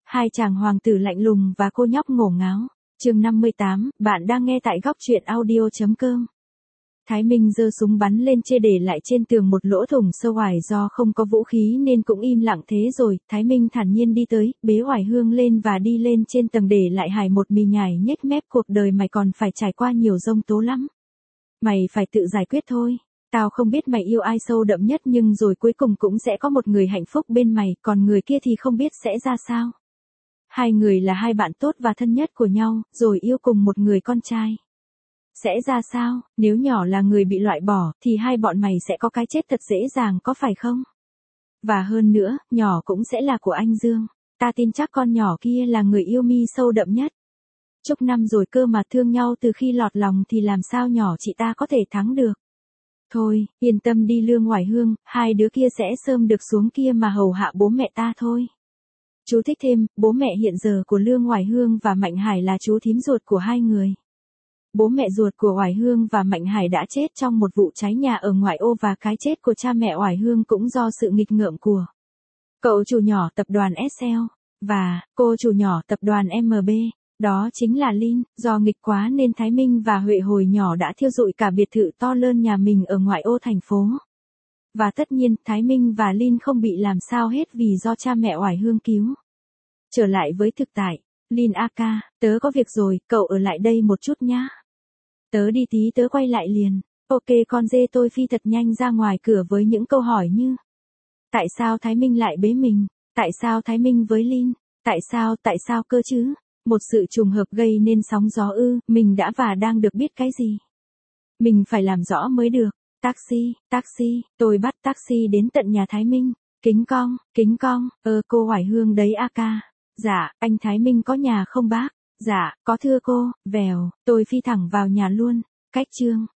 Hai chàng hoàng tử lạnh lùng và cô nhóc ngổ ngáo. Chương 58, bạn đang nghe tại góc truyện audio.com. Thái Minh giơ súng bắn lên chê để lại trên tường một lỗ thủng sâu hoài, do không có vũ khí nên cũng im lặng thế rồi. Thái Minh thản nhiên đi tới, bế Oải Hương lên và đi lên trên tầng để lại Hải một mì nhải nhếch mép. Cuộc đời mày còn phải trải qua nhiều giông tố lắm. Mày phải tự giải quyết thôi. Tao không biết mày yêu ai sâu đậm nhất, nhưng rồi cuối cùng cũng sẽ có một người hạnh phúc bên mày, còn người kia thì không biết sẽ ra sao. Hai người là hai bạn tốt và thân nhất của nhau, rồi yêu cùng một người con trai. Sẽ ra sao, nếu nhỏ là người bị loại bỏ, thì hai bọn mày sẽ có cái chết thật dễ dàng, có phải không? Và hơn nữa, nhỏ cũng sẽ là của anh Dương. Ta tin chắc con nhỏ kia là người yêu mi sâu đậm nhất. Chục năm rồi cơ mà thương nhau từ khi lọt lòng thì làm sao nhỏ chị ta có thể thắng được. Thôi, yên tâm đi Lương Oải Hương, hai đứa kia sẽ sớm được xuống kia mà hầu hạ bố mẹ ta thôi. Chú thích thêm, bố mẹ hiện giờ của Lương Oải Hương và Mạnh Hải là chú thím ruột của hai người. Bố mẹ ruột của Oải Hương và Mạnh Hải đã chết trong một vụ cháy nhà ở ngoại ô, và cái chết của cha mẹ Oải Hương cũng do sự nghịch ngợm của cậu chủ nhỏ tập đoàn SL và cô chủ nhỏ tập đoàn MB. Đó chính là Linh. Do nghịch quá nên Thái Minh và Huệ hồi nhỏ đã thiêu rụi cả biệt thự to lớn nhà mình ở ngoại ô thành phố. Và tất nhiên, Thái Minh và Linh không bị làm sao hết vì do cha mẹ Oải Hương cứu. Trở lại với thực tại, Linh a ca, tớ có việc rồi, cậu ở lại đây một chút nhá. Tớ đi tí tớ quay lại liền. Ok con dê. Tôi phi thật nhanh ra ngoài cửa với những câu hỏi như: tại sao Thái Minh lại bế mình? Tại sao Thái Minh với Linh? Tại sao cơ chứ? Một sự trùng hợp gây nên sóng gió ư? Mình đã và đang được biết cái gì? Mình phải làm rõ mới được. Taxi, tôi bắt taxi đến tận nhà Thái Minh. Kính cong, cô Oải Hương đấy a ca. Dạ, anh Thái Minh có nhà không bác? Dạ, có thưa cô. Vèo, tôi phi thẳng vào nhà luôn. Cách chương